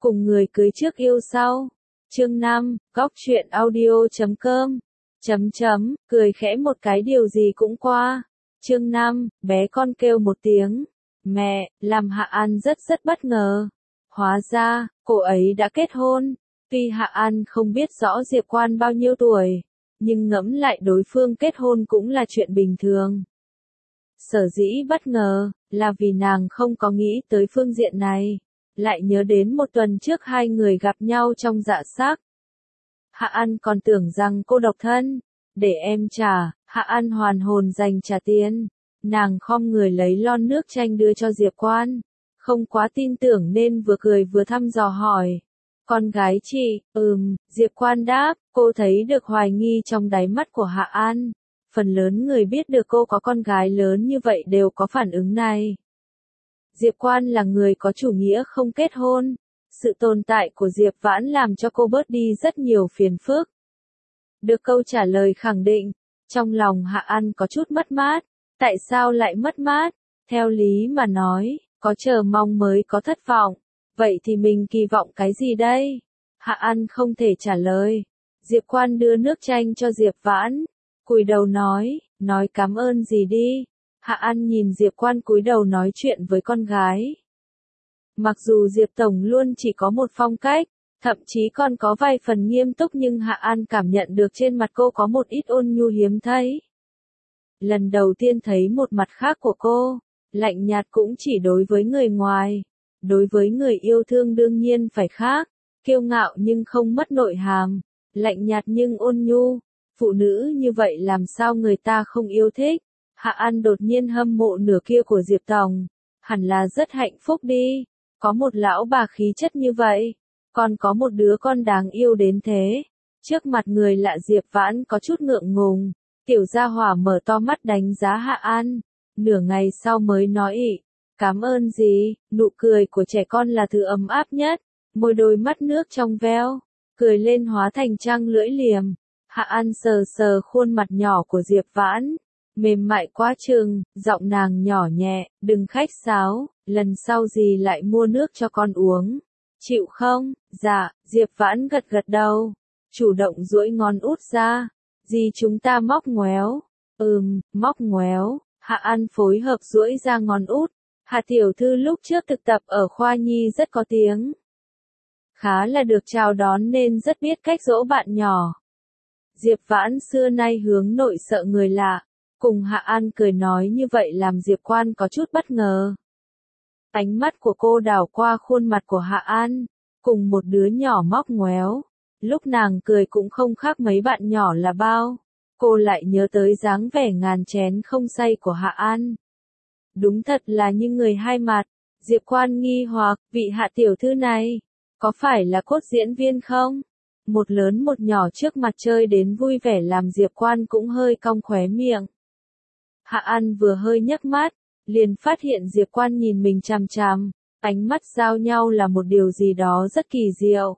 cùng người cưới trước yêu sau. Chương 5, góc truyện audio.com. Cười khẽ một cái điều gì cũng qua. Chương 5, bé con kêu một tiếng. Mẹ, làm Hạ An rất bất ngờ. Hóa ra, cô ấy đã kết hôn. Tuy Hạ An không biết rõ Diệp Quan bao nhiêu tuổi, nhưng ngẫm lại đối phương kết hôn cũng là chuyện bình thường. Sở dĩ bất ngờ, là vì nàng không có nghĩ tới phương diện này. Lại nhớ đến một tuần trước hai người gặp nhau trong dạ sắc. Hạ An còn tưởng rằng cô độc thân. Để em trả, Hạ An hoàn hồn dành trả tiền. Nàng khom người lấy lon nước chanh đưa cho Diệp Quan. Không quá tin tưởng nên vừa cười vừa thăm dò hỏi. Con gái chị, Diệp Quan đáp, cô thấy được hoài nghi trong đáy mắt của Hạ An. Phần lớn người biết được cô có con gái lớn như vậy đều có phản ứng này. Diệp Quan là người có chủ nghĩa không kết hôn. Sự tồn tại của Diệp Vãn làm cho cô bớt đi rất nhiều phiền phức. Được câu trả lời khẳng định, trong lòng Hạ An có chút mất mát. Tại sao lại mất mát? Theo lý mà nói, có chờ mong mới có thất vọng. Vậy thì mình kỳ vọng cái gì đây? Hạ An không thể trả lời. Diệp Quan đưa nước chanh cho Diệp Vãn. Cúi đầu nói cảm ơn gì đi. Hạ An nhìn Diệp Quan cúi đầu nói chuyện với con gái. Mặc dù Diệp Tổng luôn chỉ có một phong cách, thậm chí còn có vài phần nghiêm túc nhưng Hạ An cảm nhận được trên mặt cô có một ít ôn nhu hiếm thấy. Lần đầu tiên thấy một mặt khác của cô, lạnh nhạt cũng chỉ đối với người ngoài. Đối với người yêu thương đương nhiên phải khác, kiêu ngạo nhưng không mất nội hàm, lạnh nhạt nhưng ôn nhu. Phụ nữ như vậy làm sao người ta không yêu thích. Hạ An đột nhiên hâm mộ nửa kia của Diệp Tổng. Hẳn là rất hạnh phúc đi. Có một lão bà khí chất như vậy. Còn có một đứa con đáng yêu đến thế. Trước mặt người lạ Diệp Vãn có chút ngượng ngùng. Tiểu gia hỏa mở to mắt đánh giá Hạ An. Nửa ngày sau mới nói cảm ơn gì. Nụ cười của trẻ con là thứ ấm áp nhất. Môi đôi mắt nước trong veo. Cười lên hóa thành trăng lưỡi liềm. Hạ An sờ khuôn mặt nhỏ của Diệp Vãn. Mềm mại quá chừng, giọng nàng nhỏ nhẹ, đừng khách sáo, lần sau gì lại mua nước cho con uống. Chịu không? Dạ, Diệp Vãn gật đầu. Chủ động duỗi ngón út ra. Gì chúng ta móc ngoéo? Móc ngoéo. Hạ An phối hợp duỗi ra ngón út. Hạ tiểu thư lúc trước thực tập ở khoa nhi rất có tiếng. Khá là được chào đón nên rất biết cách dỗ bạn nhỏ. Diệp Vãn xưa nay hướng nội sợ người lạ. Cùng Hạ An cười nói như vậy làm Diệp Quan có chút bất ngờ. Ánh mắt của cô đảo qua khuôn mặt của Hạ An, cùng một đứa nhỏ móc ngoéo. Lúc nàng cười cũng không khác mấy bạn nhỏ là bao. Cô lại nhớ tới dáng vẻ ngàn chén không say của Hạ An. Đúng thật là như người hai mặt. Diệp Quan nghi hoặc, vị Hạ tiểu thư này, có phải là cốt diễn viên không? Một lớn một nhỏ trước mặt chơi đến vui vẻ làm Diệp Quan cũng hơi cong khóe miệng. Hạ An vừa hơi nhấc mắt, liền phát hiện Diệp Quan nhìn mình chằm chằm, ánh mắt giao nhau là một điều gì đó rất kỳ diệu.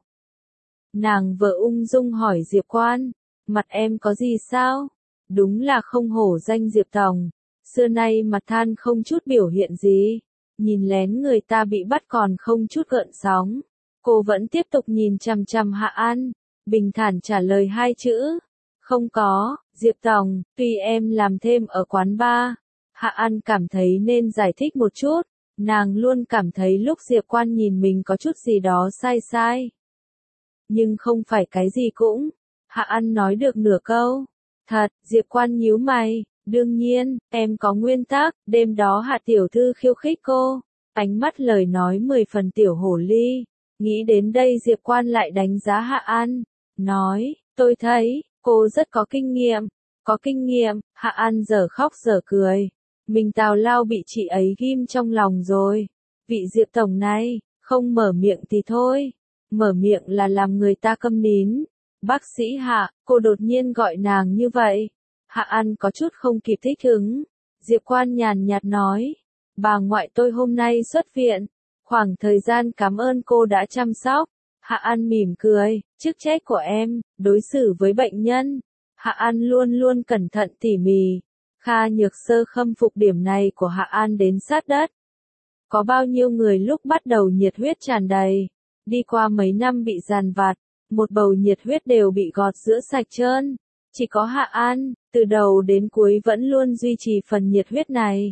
Nàng vợ ung dung hỏi Diệp Quan, mặt em có gì sao? Đúng là không hổ danh Diệp Tổng, xưa nay mặt than không chút biểu hiện gì, nhìn lén người ta bị bắt còn không chút gợn sóng. Cô vẫn tiếp tục nhìn chằm chằm Hạ An, bình thản trả lời hai chữ. Không có, Diệp Tổng, tuy em làm thêm ở quán bar. Hạ An cảm thấy nên giải thích một chút. Nàng luôn cảm thấy lúc Diệp Quan nhìn mình có chút gì đó sai. Nhưng không phải cái gì cũng. Hạ An nói được nửa câu. Thật, Diệp Quan nhíu mày. Đương nhiên, em có nguyên tắc. Đêm đó Hạ tiểu thư khiêu khích cô. Ánh mắt lời nói 10 phần tiểu hổ ly. Nghĩ đến đây Diệp Quan lại đánh giá Hạ An. Nói, tôi thấy, cô rất có kinh nghiệm. Có kinh nghiệm, Hạ An dở khóc dở cười. Mình tào lao bị chị ấy ghim trong lòng rồi. Vị Diệp Tổng này, không mở miệng thì thôi. Mở miệng là làm người ta câm nín. Bác sĩ Hạ, cô đột nhiên gọi nàng như vậy. Hạ An có chút không kịp thích ứng. Diệp Quan nhàn nhạt nói. Bà ngoại tôi hôm nay xuất viện. Khoảng thời gian cảm ơn cô đã chăm sóc. Hạ An mỉm cười, chức trách của em, đối xử với bệnh nhân. Hạ An luôn luôn cẩn thận tỉ mỉ. Kha Nhược Sơ khâm phục điểm này của Hạ An đến sát đất. Có bao nhiêu người lúc bắt đầu nhiệt huyết tràn đầy. Đi qua mấy năm bị giàn vặt, một bầu nhiệt huyết đều bị gọt rửa sạch trơn. Chỉ có Hạ An, từ đầu đến cuối vẫn luôn duy trì phần nhiệt huyết này.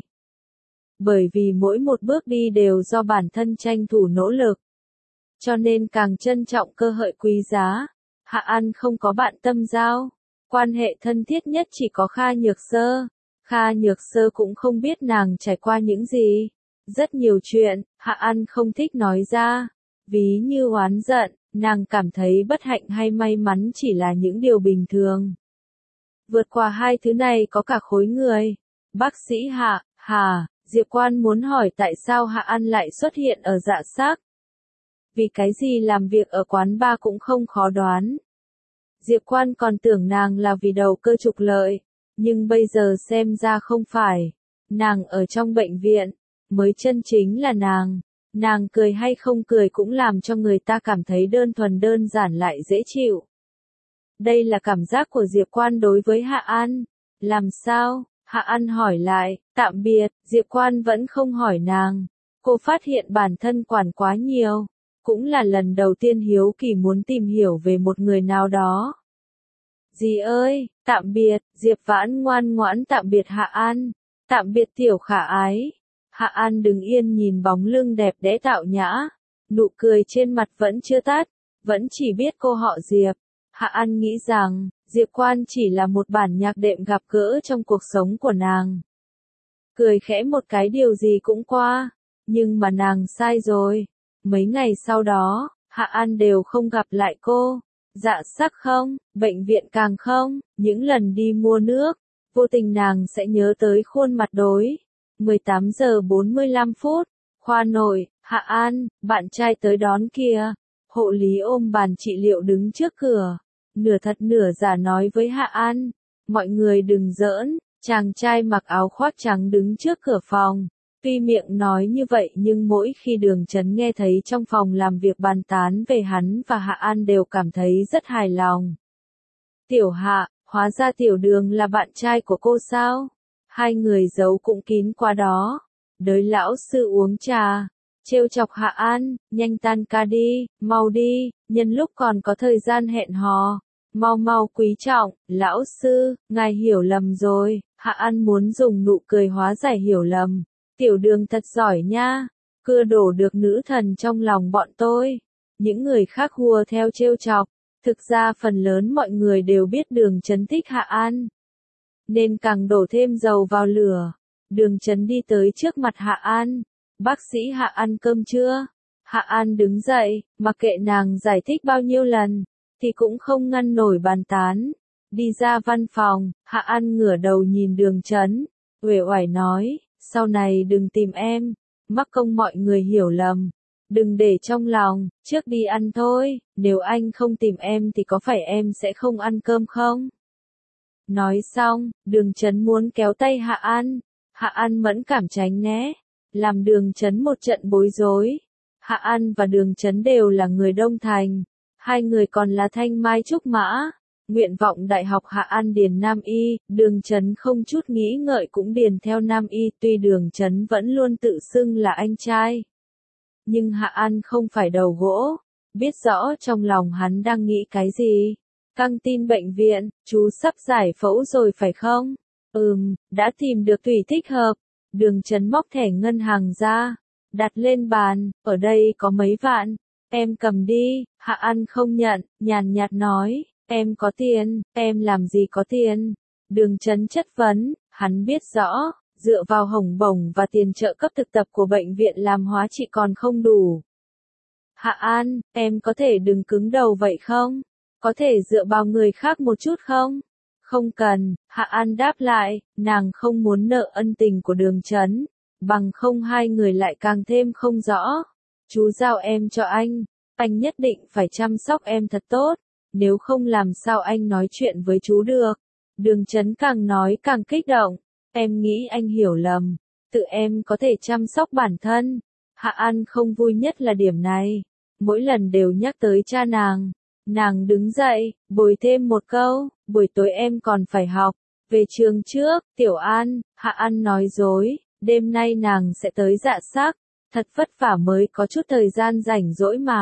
Bởi vì mỗi một bước đi đều do bản thân tranh thủ nỗ lực. Cho nên càng trân trọng cơ hội quý giá. Hạ An không có bạn tâm giao. Quan hệ thân thiết nhất chỉ có Kha Nhược Sơ. Kha Nhược Sơ cũng không biết nàng trải qua những gì. Rất nhiều chuyện, Hạ An không thích nói ra. Ví như oán giận, nàng cảm thấy bất hạnh hay may mắn chỉ là những điều bình thường. Vượt qua hai thứ này có cả khối người. Bác sĩ Hà, Diệp Quan muốn hỏi tại sao Hạ An lại xuất hiện ở Dạ Sắc. Vì cái gì làm việc ở quán bar cũng không khó đoán. Diệp Quan còn tưởng nàng là vì đầu cơ trục lợi, nhưng bây giờ xem ra không phải. Nàng ở trong bệnh viện, mới chân chính là nàng. Nàng cười hay không cười cũng làm cho người ta cảm thấy đơn thuần đơn giản lại dễ chịu. Đây là cảm giác của Diệp Quan đối với Hạ An. Làm sao? Hạ An hỏi lại, tạm biệt, Diệp Quan vẫn không hỏi nàng. Cô phát hiện bản thân quản quá nhiều. Cũng là lần đầu tiên hiếu kỳ muốn tìm hiểu về một người nào đó. Dì ơi, tạm biệt, Diệp Vãn ngoan ngoãn tạm biệt Hạ An. Tạm biệt tiểu khả ái. Hạ An đứng yên nhìn bóng lưng đẹp đẽ tạo nhã. Nụ cười trên mặt vẫn chưa tắt, vẫn chỉ biết cô họ Diệp. Hạ An nghĩ rằng, Diệp Quan chỉ là một bản nhạc đệm gặp gỡ trong cuộc sống của nàng. Cười khẽ một cái điều gì cũng qua, nhưng mà nàng sai rồi. Mấy ngày sau đó, Hạ An đều không gặp lại cô. Dạ Sắc không, bệnh viện càng không, những lần đi mua nước, vô tình nàng sẽ nhớ tới khuôn mặt đối. 18 giờ 45 phút, khoa nội, Hạ An, bạn trai tới đón kìa. Hộ lý ôm bàn trị liệu đứng trước cửa, nửa thật nửa giả nói với Hạ An, mọi người đừng giỡn, chàng trai mặc áo khoác trắng đứng trước cửa phòng. Tuy miệng nói như vậy nhưng mỗi khi Đường Chấn nghe thấy trong phòng làm việc bàn tán về hắn và Hạ An đều cảm thấy rất hài lòng. Tiểu Hạ, hóa ra Tiểu Đường là bạn trai của cô sao? Hai người giấu cũng kín qua đó. Đới lão sư uống trà, trêu chọc Hạ An, nhanh tan ca đi, mau đi, nhân lúc còn có thời gian hẹn hò. Mau quý trọng, lão sư, ngài hiểu lầm rồi. Hạ An muốn dùng nụ cười hóa giải hiểu lầm. Tiểu Đường thật giỏi nha, cưa đổ được nữ thần trong lòng bọn tôi. Những người khác hùa theo trêu chọc, thực ra phần lớn mọi người đều biết Đường Chấn thích Hạ An, nên càng đổ thêm dầu vào lửa. Đường Chấn đi tới trước mặt Hạ An, bác sĩ Hạ ăn cơm chưa? Hạ An đứng dậy, mặc kệ nàng giải thích bao nhiêu lần, thì cũng không ngăn nổi bàn tán. Đi ra văn phòng, Hạ An ngửa đầu nhìn Đường Chấn, uể oải nói, sau này đừng tìm em, mắc công mọi người hiểu lầm. Đừng để trong lòng, trước đi ăn thôi, nếu anh không tìm em thì có phải em sẽ không ăn cơm không? Nói xong, Đường Chấn muốn kéo tay Hạ An. Hạ An mẫn cảm tránh né, làm Đường Chấn một trận bối rối. Hạ An và Đường Chấn đều là người Đông Thành, hai người còn là thanh mai trúc mã. Nguyện vọng đại học Hạ An điền Nam Y, Đường Chấn không chút nghĩ ngợi cũng điền theo Nam Y, tuy Đường Chấn vẫn luôn tự xưng là anh trai. Nhưng Hạ An không phải đầu gỗ, biết rõ trong lòng hắn đang nghĩ cái gì. Căng tin bệnh viện, chú sắp giải phẫu rồi phải không? Đã tìm được tùy thích hợp. Đường Chấn móc thẻ ngân hàng ra, đặt lên bàn, ở đây có mấy vạn, em cầm đi. Hạ An không nhận, nhàn nhạt nói, em có tiền, em làm gì có tiền? Đường Chấn chất vấn, hắn biết rõ, dựa vào hồng bổng và tiền trợ cấp thực tập của bệnh viện làm hóa trị còn không đủ. Hạ An, em có thể đừng cứng đầu vậy không? Có thể dựa vào người khác một chút không? Không cần, Hạ An đáp lại, nàng không muốn nợ ân tình của Đường Chấn, bằng không hai người lại càng thêm không rõ. Chú giao em cho anh nhất định phải chăm sóc em thật tốt, nếu không làm sao anh nói chuyện với chú được. Đường Chấn càng nói càng kích động, em nghĩ anh hiểu lầm, tự em có thể chăm sóc bản thân. Hạ An không vui nhất là điểm này, mỗi lần đều nhắc tới cha nàng. Nàng đứng dậy, bồi thêm một câu, buổi tối em còn phải học, về trường trước. Tiểu An, Hạ An nói dối, đêm nay nàng sẽ tới Dạ Sắc, thật vất vả mới có chút thời gian rảnh rỗi mà.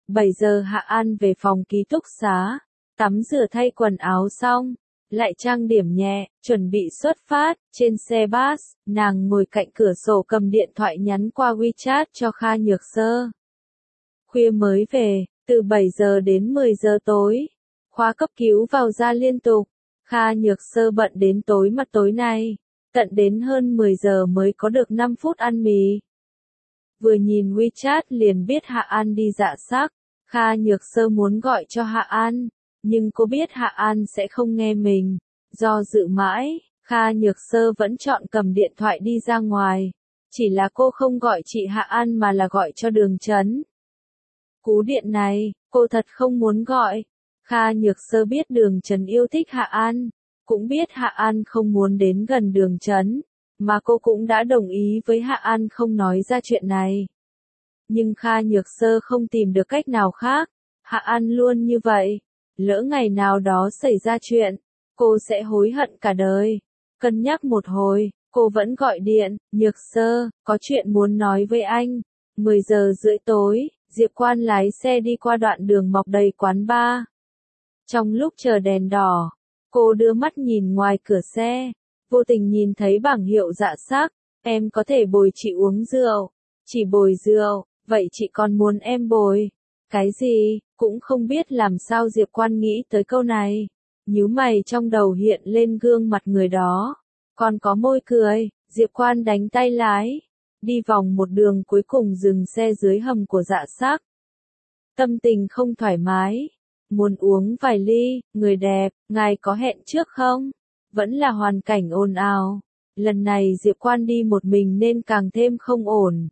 7 giờ Hạ An về phòng ký túc xá, tắm rửa thay quần áo xong, lại trang điểm nhẹ, chuẩn bị xuất phát. Trên xe bus, nàng ngồi cạnh cửa sổ cầm điện thoại nhắn qua WeChat cho Kha Nhược Sơ. Khuya mới về, từ 7 giờ đến 10 giờ tối. Khoa cấp cứu vào ra liên tục. Kha Nhược Sơ bận đến tối mặt tối nay, tận đến hơn 10 giờ mới có được 5 phút ăn mì. Vừa nhìn WeChat liền biết Hạ An đi dạ sắc. Kha Nhược Sơ muốn gọi cho Hạ An, nhưng cô biết Hạ An sẽ không nghe mình. Do dự mãi, Kha Nhược Sơ vẫn chọn cầm điện thoại đi ra ngoài. Chỉ là cô không gọi chị Hạ An mà là gọi cho Đường Chấn. Cú điện này, cô thật không muốn gọi. Kha Nhược Sơ biết Đường Chấn yêu thích Hạ An, cũng biết Hạ An không muốn đến gần Đường Chấn, mà cô cũng đã đồng ý với Hạ An không nói ra chuyện này. Nhưng Kha Nhược Sơ không tìm được cách nào khác, Hạ An luôn như vậy, lỡ ngày nào đó xảy ra chuyện, cô sẽ hối hận cả đời. Cân nhắc một hồi, cô vẫn gọi điện. Nhược Sơ, có chuyện muốn nói với anh. 10 giờ rưỡi tối, Diệp Quan lái xe đi qua đoạn đường mọc đầy quán bar. Trong lúc chờ đèn đỏ, cô đưa mắt nhìn ngoài cửa xe, vô tình nhìn thấy bảng hiệu dạ sắc. Em có thể bồi chị uống rượu. Chỉ bồi rượu, vậy chị còn muốn em bồi cái gì? Cũng không biết làm sao Diệp Quan nghĩ tới câu này. Nhíu mày trong đầu hiện lên gương mặt người đó. Còn có môi cười. Diệp Quan đánh tay lái, đi vòng một đường cuối cùng dừng xe dưới hầm của dạ sắc. Tâm tình không thoải mái, muốn uống vài ly. Người đẹp, ngài có hẹn trước không? Vẫn là hoàn cảnh ồn ào. Lần này Diệp Quan đi một mình nên càng thêm không ổn.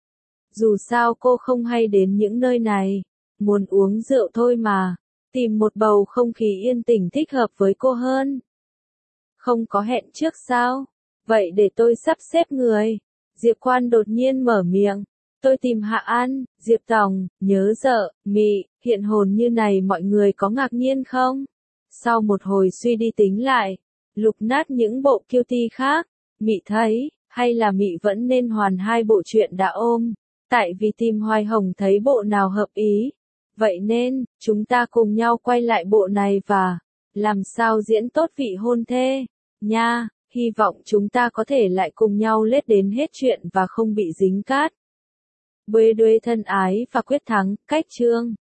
Dù sao cô không hay đến những nơi này, muốn uống rượu thôi mà, tìm một bầu không khí yên tĩnh thích hợp với cô hơn. Không có hẹn trước sao? Vậy để tôi sắp xếp người. Diệp Quan đột nhiên mở miệng. Tôi tìm Hạ An. Diệp Tòng, nhớ dợ, mị, hiện hồn như này mọi người có ngạc nhiên không? Sau một hồi suy đi tính lại, lục nát những bộ QT khác, mị thấy, hay là mị vẫn nên hoàn hai bộ truyện đã ôm. Tại vì tìm Hoài Hồng thấy bộ nào hợp ý. Vậy nên, chúng ta cùng nhau quay lại bộ này và làm sao diễn tốt vị hôn thê, nha. Hy vọng chúng ta có thể lại cùng nhau lết đến hết chuyện và không bị dính cát. Bê đuê thân ái và quyết thắng, cách chương.